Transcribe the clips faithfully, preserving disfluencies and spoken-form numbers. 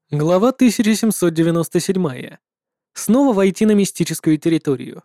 Глава тысяча семьсот девяносто семь. Снова войти на мистическую территорию.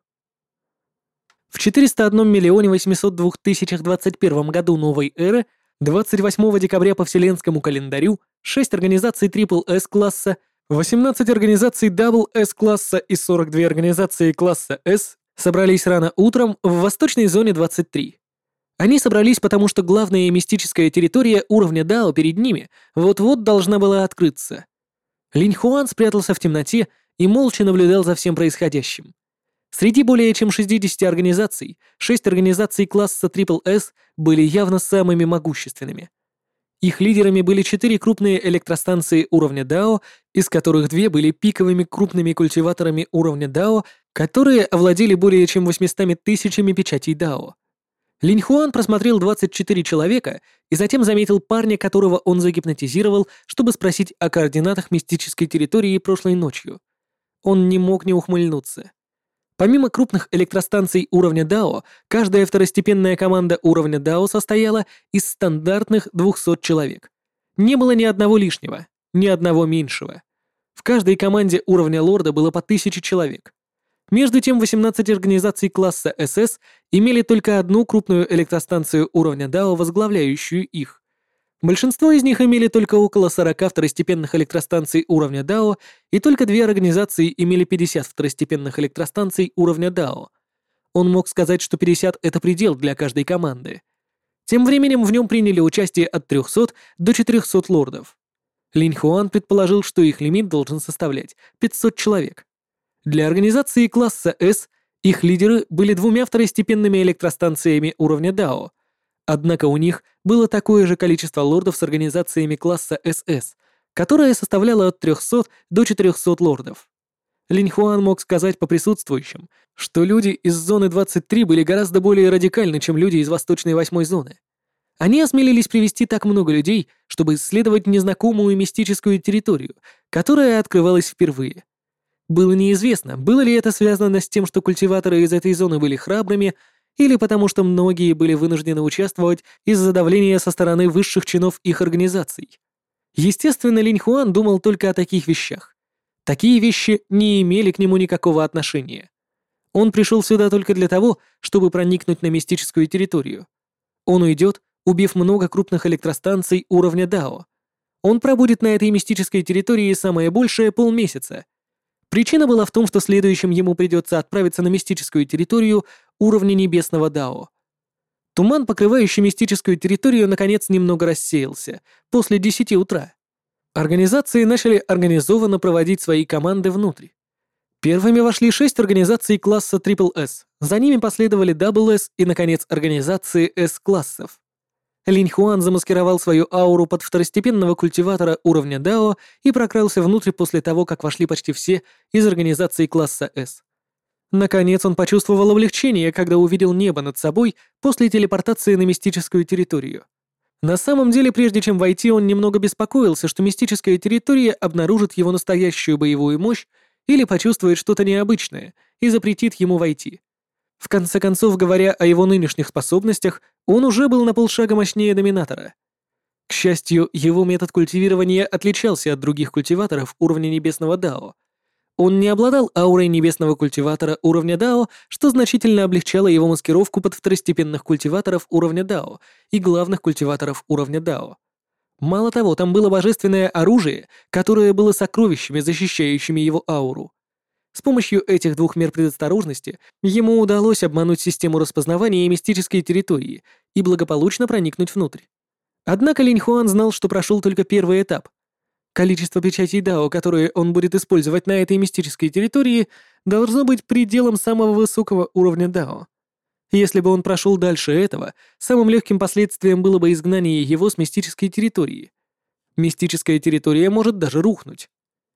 В четыреста одном миллионе восемьсот двух тысячах двадцать первом году новой эры, двадцать восьмого декабря по вселенскому календарю, шесть организаций Triple S класса, восемнадцать организаций Double S класса и сорок две организации класса S собрались рано утром в восточной зоне двадцать три. Они собрались потому, что главная мистическая территория уровня Дао перед ними вот-вот должна была открыться. Линь Хуан спрятался в темноте и молча наблюдал за всем происходящим. Среди более чем шестидесяти организаций, шесть организаций класса Triple S были явно самыми могущественными. Их лидерами были четыре крупные электростанции уровня Дао, из которых две были пиковыми крупными культиваторами уровня Дао, которые овладели более чем восьмистами тысячами печатей Дао. Линь Хуан просмотрел двадцать четыре человека и затем заметил парня, которого он загипнотизировал, чтобы спросить о координатах мистической территории прошлой ночью. Он не мог не ухмыльнуться. Помимо крупных электростанций уровня Дао, каждая второстепенная команда уровня Дао состояла из стандартных двухсот человек. Не было ни одного лишнего, ни одного меньшего. В каждой команде уровня Лорда было по тысяче человек. Между тем, восемнадцать организаций класса эс эс имели только одну крупную электростанцию уровня Дао, возглавляющую их. Большинство из них имели только около сорока второстепенных электростанций уровня Дао, и только две организации имели пятьдесят второстепенных электростанций уровня Дао. Он мог сказать, что пятьдесят — это предел для каждой команды. Тем временем в нем приняли участие от трёхсот до четырёхсот лордов. Линь Хуан предположил, что их лимит должен составлять пятьсот человек. Для организации класса S их лидеры были двумя второстепенными электростанциями уровня Дао, однако у них было такое же количество лордов с организациями класса эс эс, которое составляло от трёхсот до четырёхсот лордов. Линь Хуан мог сказать по присутствующим, что люди из зоны двадцать три были гораздо более радикальны, чем люди из восточной восьмой зоны. Они осмелились привести так много людей, чтобы исследовать незнакомую мистическую территорию, которая открывалась впервые. Было неизвестно, было ли это связано с тем, что культиваторы из этой зоны были храбрыми, или потому что многие были вынуждены участвовать из-за давления со стороны высших чинов их организаций. Естественно, Линь Хуан думал только о таких вещах. Такие вещи не имели к нему никакого отношения. Он пришел сюда только для того, чтобы проникнуть на мистическую территорию. Он уйдет, убив много крупных электростанций уровня Дао. Он пробудет на этой мистической территории самое большее полмесяца. Причина была в том, что следующим ему придется отправиться на мистическую территорию уровня небесного Дао. Туман, покрывающий мистическую территорию, наконец немного рассеялся после десяти утра. Организации начали организованно проводить свои команды внутрь. Первыми вошли шесть организаций класса Triple S, за ними последовали Double S и, наконец, организации S-классов. Линь Хуан замаскировал свою ауру под второстепенного культиватора уровня Дао и прокрался внутрь после того, как вошли почти все из организации класса S. Наконец он почувствовал облегчение, когда увидел небо над собой после телепортации на мистическую территорию. На самом деле, прежде чем войти, он немного беспокоился, что мистическая территория обнаружит его настоящую боевую мощь или почувствует что-то необычное и запретит ему войти. В конце концов, говоря о его нынешних способностях, он уже был на полшага мощнее Доминатора. К счастью, его метод культивирования отличался от других культиваторов уровня Небесного Дао. Он не обладал аурой Небесного культиватора уровня Дао, что значительно облегчало его маскировку под второстепенных культиваторов уровня Дао и главных культиваторов уровня Дао. Мало того, там было божественное оружие, которое было сокровищами, защищающими его ауру. С помощью этих двух мер предосторожности ему удалось обмануть систему распознавания мистической территории и благополучно проникнуть внутрь. Однако Линь Хуан знал, что прошел только первый этап. Количество печатей Дао, которые он будет использовать на этой мистической территории, должно быть пределом самого высокого уровня Дао. Если бы он прошел дальше этого, самым легким последствием было бы изгнание его с мистической территории. Мистическая территория может даже рухнуть.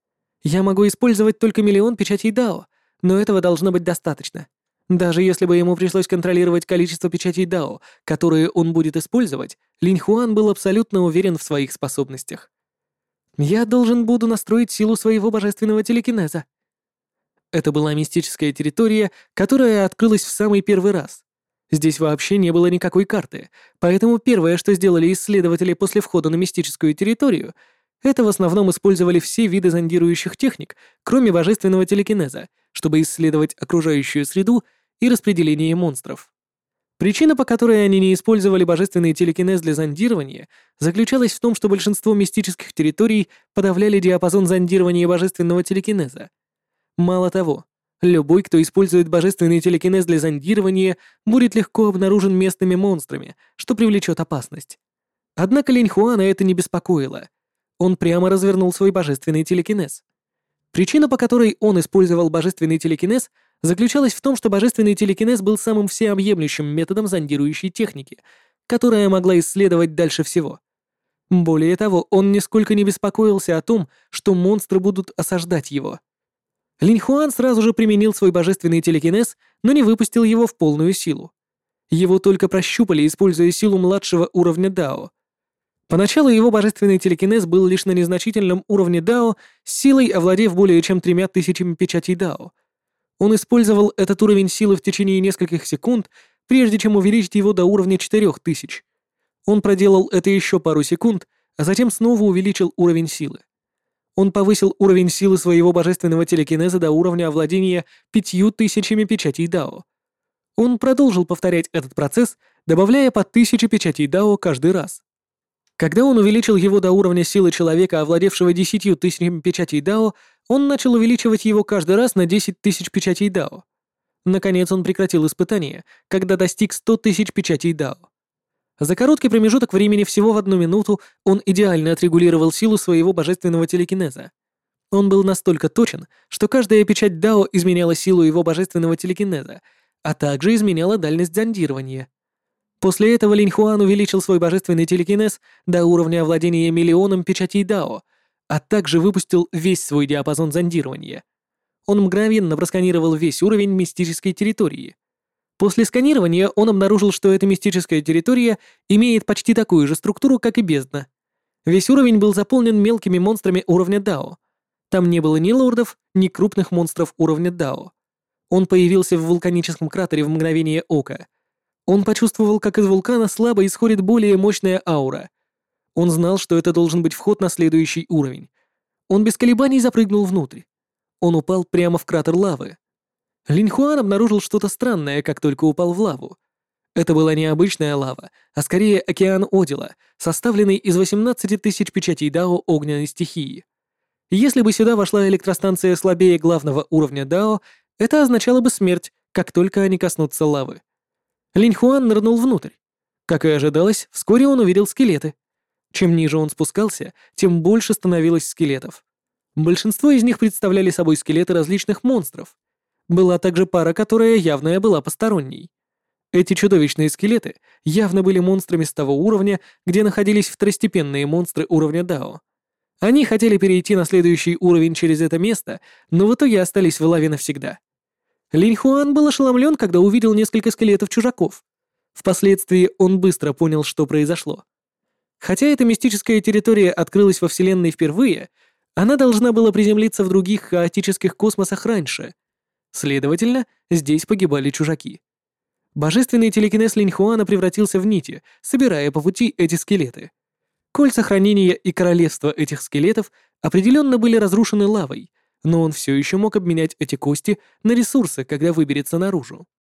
Я могу использовать только миллион печатей Дао, но этого должно быть достаточно. Даже если бы ему пришлось контролировать количество печатей Дао, которые он будет использовать, Линь Хуан был абсолютно уверен в своих способностях. Я должен буду настроить силу своего божественного телекинеза. Это была мистическая территория, которая открылась в самый первый раз. Здесь вообще не было никакой карты, поэтому первое, что сделали исследователи после входа на мистическую территорию, Это в основном использовали все виды зондирующих техник, кроме божественного телекинеза, чтобы исследовать окружающую среду и распределение монстров. Причина, по которой они не использовали божественный телекинез для зондирования, заключалась в том, что большинство мистических территорий подавляли диапазон зондирования божественного телекинеза. Мало того, любой, кто использует божественный телекинез для зондирования, будет легко обнаружен местными монстрами, что привлечет опасность. Однако Линьхуана это не беспокоило. Он прямо развернул свой божественный телекинез. Причина, по которой он использовал божественный телекинез, заключалась в том, что божественный телекинез был самым всеобъемлющим методом зондирующей техники, которая могла исследовать дальше всего. Более того, он нисколько не беспокоился о том, что монстры будут осаждать его. Линьхуан сразу же применил свой божественный телекинез, но не выпустил его в полную силу. Его только прощупали, используя силу младшего уровня Дао. Поначалу его божественный телекинез был лишь на незначительном уровне Дао, с силой овладев более чем тремя тысячами печатей Дао. Он использовал этот уровень силы в течение нескольких секунд, прежде чем увеличить его до уровня четырёх тысяч. Он проделал это еще пару секунд, а затем снова увеличил уровень силы. Он повысил уровень силы своего божественного телекинеза до уровня овладения пятью тысячами печатей Дао. Он продолжил повторять этот процесс, добавляя по тысяче печатей Дао каждый раз. Когда он увеличил его до уровня силы человека, овладевшего десятью тысячами печатей Дао, он начал увеличивать его каждый раз на десять тысяч печатей Дао. Наконец он прекратил испытание, когда достиг сто тысяч печатей Дао. За короткий промежуток времени всего в одну минуту он идеально отрегулировал силу своего божественного телекинеза. Он был настолько точен, что каждая печать Дао изменяла силу его божественного телекинеза, а также изменяла дальность зондирования. После этого Линьхуан увеличил свой божественный телекинез до уровня овладения миллионом печатей Дао, а также выпустил весь свой диапазон зондирования. Он мгновенно просканировал весь уровень мистической территории. После сканирования он обнаружил, что эта мистическая территория имеет почти такую же структуру, как и бездна. Весь уровень был заполнен мелкими монстрами уровня Дао. Там не было ни лордов, ни крупных монстров уровня Дао. Он появился в вулканическом кратере в мгновение ока. Он почувствовал, как из вулкана слабо исходит более мощная аура. Он знал, что это должен быть вход на следующий уровень. Он без колебаний запрыгнул внутрь. Он упал прямо в кратер лавы. Линьхуан обнаружил что-то странное, как только упал в лаву. Это была не обычная лава, а скорее океан Одила, составленный из восемнадцати тысяч печатей Дао огненной стихии. Если бы сюда вошла электростанция слабее главного уровня Дао, это означало бы смерть, как только они коснутся лавы. Линьхуан нырнул внутрь. Как и ожидалось, вскоре он увидел скелеты. Чем ниже он спускался, тем больше становилось скелетов. Большинство из них представляли собой скелеты различных монстров. Была также пара, которая явно была посторонней. Эти чудовищные скелеты явно были монстрами с того уровня, где находились второстепенные монстры уровня Дао. Они хотели перейти на следующий уровень через это место, но в итоге остались в лаве навсегда. Линьхуан был ошеломлен, когда увидел несколько скелетов чужаков. Впоследствии он быстро понял, что произошло. Хотя эта мистическая территория открылась во Вселенной впервые, она должна была приземлиться в других хаотических космосах раньше. Следовательно, здесь погибали чужаки. Божественный телекинез Линьхуана превратился в нити, собирая по пути эти скелеты. Кольца хранения и королевства этих скелетов определенно были разрушены лавой, но он все еще мог обменять эти кости на ресурсы, когда выберется наружу.